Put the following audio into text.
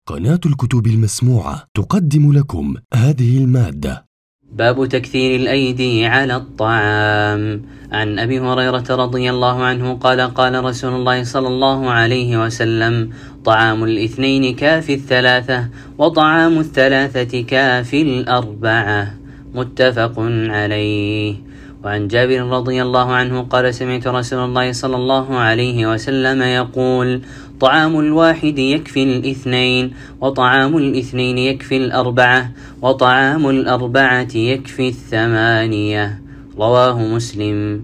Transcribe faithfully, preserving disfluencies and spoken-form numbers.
قناة الكتب المسموعة تقدم لكم هذه المادة. باب تكثير الأيدي على الطعام. عن أبي هريرة رضي الله عنه قال قال رسول الله صلى الله عليه وسلم: طعام الاثنين كافي الثلاثة، وطعام الثلاثة كافي الأربعة. متفق عليه. وعن جابر رضي الله عنه قال: سمعت رسول الله صلى الله عليه وسلم يقول: طعام الواحد يكفي الاثنين، وطعام الاثنين يكفي الأربعة، وطعام الأربعة يكفي الثمانية. رواه مسلم.